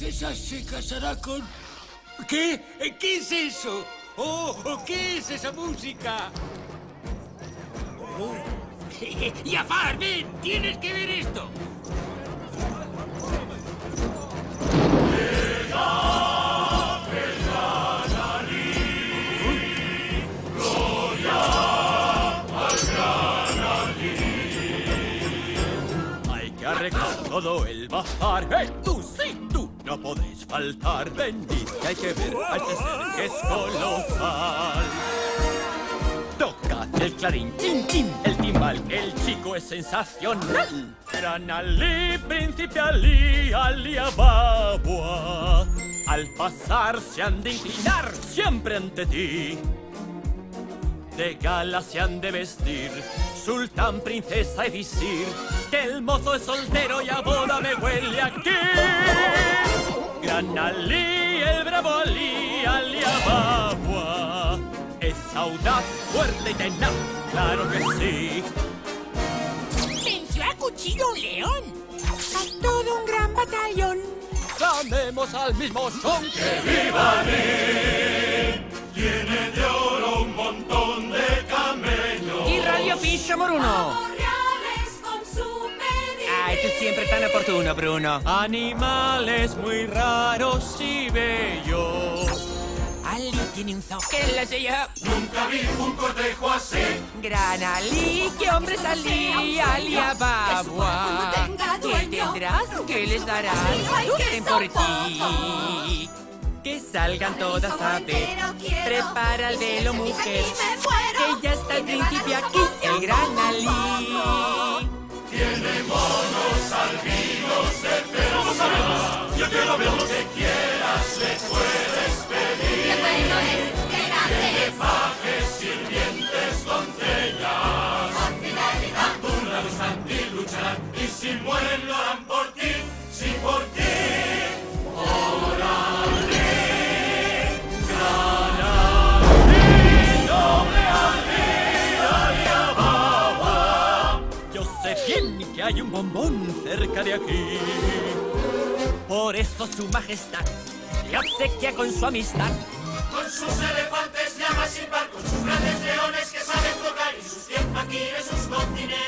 princesa se casará con... ¿Qué? ¿Qué es eso? ¡Oh! ¿Qué es esa música? Oh. ¡Jafar, ven! ¡Tienes que ver esto! Hay que arreglar todo el bazar. ¡Hey, tú sí, tú! No podéis faltar. Venid, que hay que ver a este ser que es colosal. Tocad el clarín, chin, chin, el timbal, el chico es sensacional. Gran Ali, príncipe Ali, Ali Ababua. Al pasar se han de inclinar siempre ante ti. De gala se han de vestir, sultán, princesa y visir. Que el mozo es soltero y a boda me huele aquí. Gran Ali, el bravo Ali, Ali Ababua. Es audaz, fuerte y tenaz, claro que sí. Venció a cuchillo un león. A todo un gran batallón. Clamemos al mismo son. ¡Que viva Ali! Tiene de oro un montón de camellos. Y Radio Piso Moruno. Ay, tú siempre tan oportuno, Bruno. Animales muy raros y bellos. Ali tiene un zoo. ¿Qué la sé yo? Nunca vi un cortejo así. Gran Ali, ¿qué hombre es Ali? Ali Ababua. ¿Qué tendrás? ¿Qué les darás? Lucen por ti. Que salgan todas a ver. Prepara el velo, mujer. Que ya está el príncipe aquí, el gran Ali. Tiene monos albinos de persa. Yo quiero ver lo que quieras, le puedes pedir. ¡Qué bueno es! ¡Qué grande Tiene es! pajes, sirvientes, doncellas. Tú la gustan y lucharán. Y si mueren lo harán por ti, sí por ti. ¡Órale! ¡Gran Ali! ¡Noble Ali! ¡Ali Ababua! Yo sé bien que hay un bombón cerca de aquí. Por eso su majestad le obsequia con su amistad. Con sus elefantes llamas sin par, con sus grandes leones que saben tocar y sus 100 faquires, sus continentes.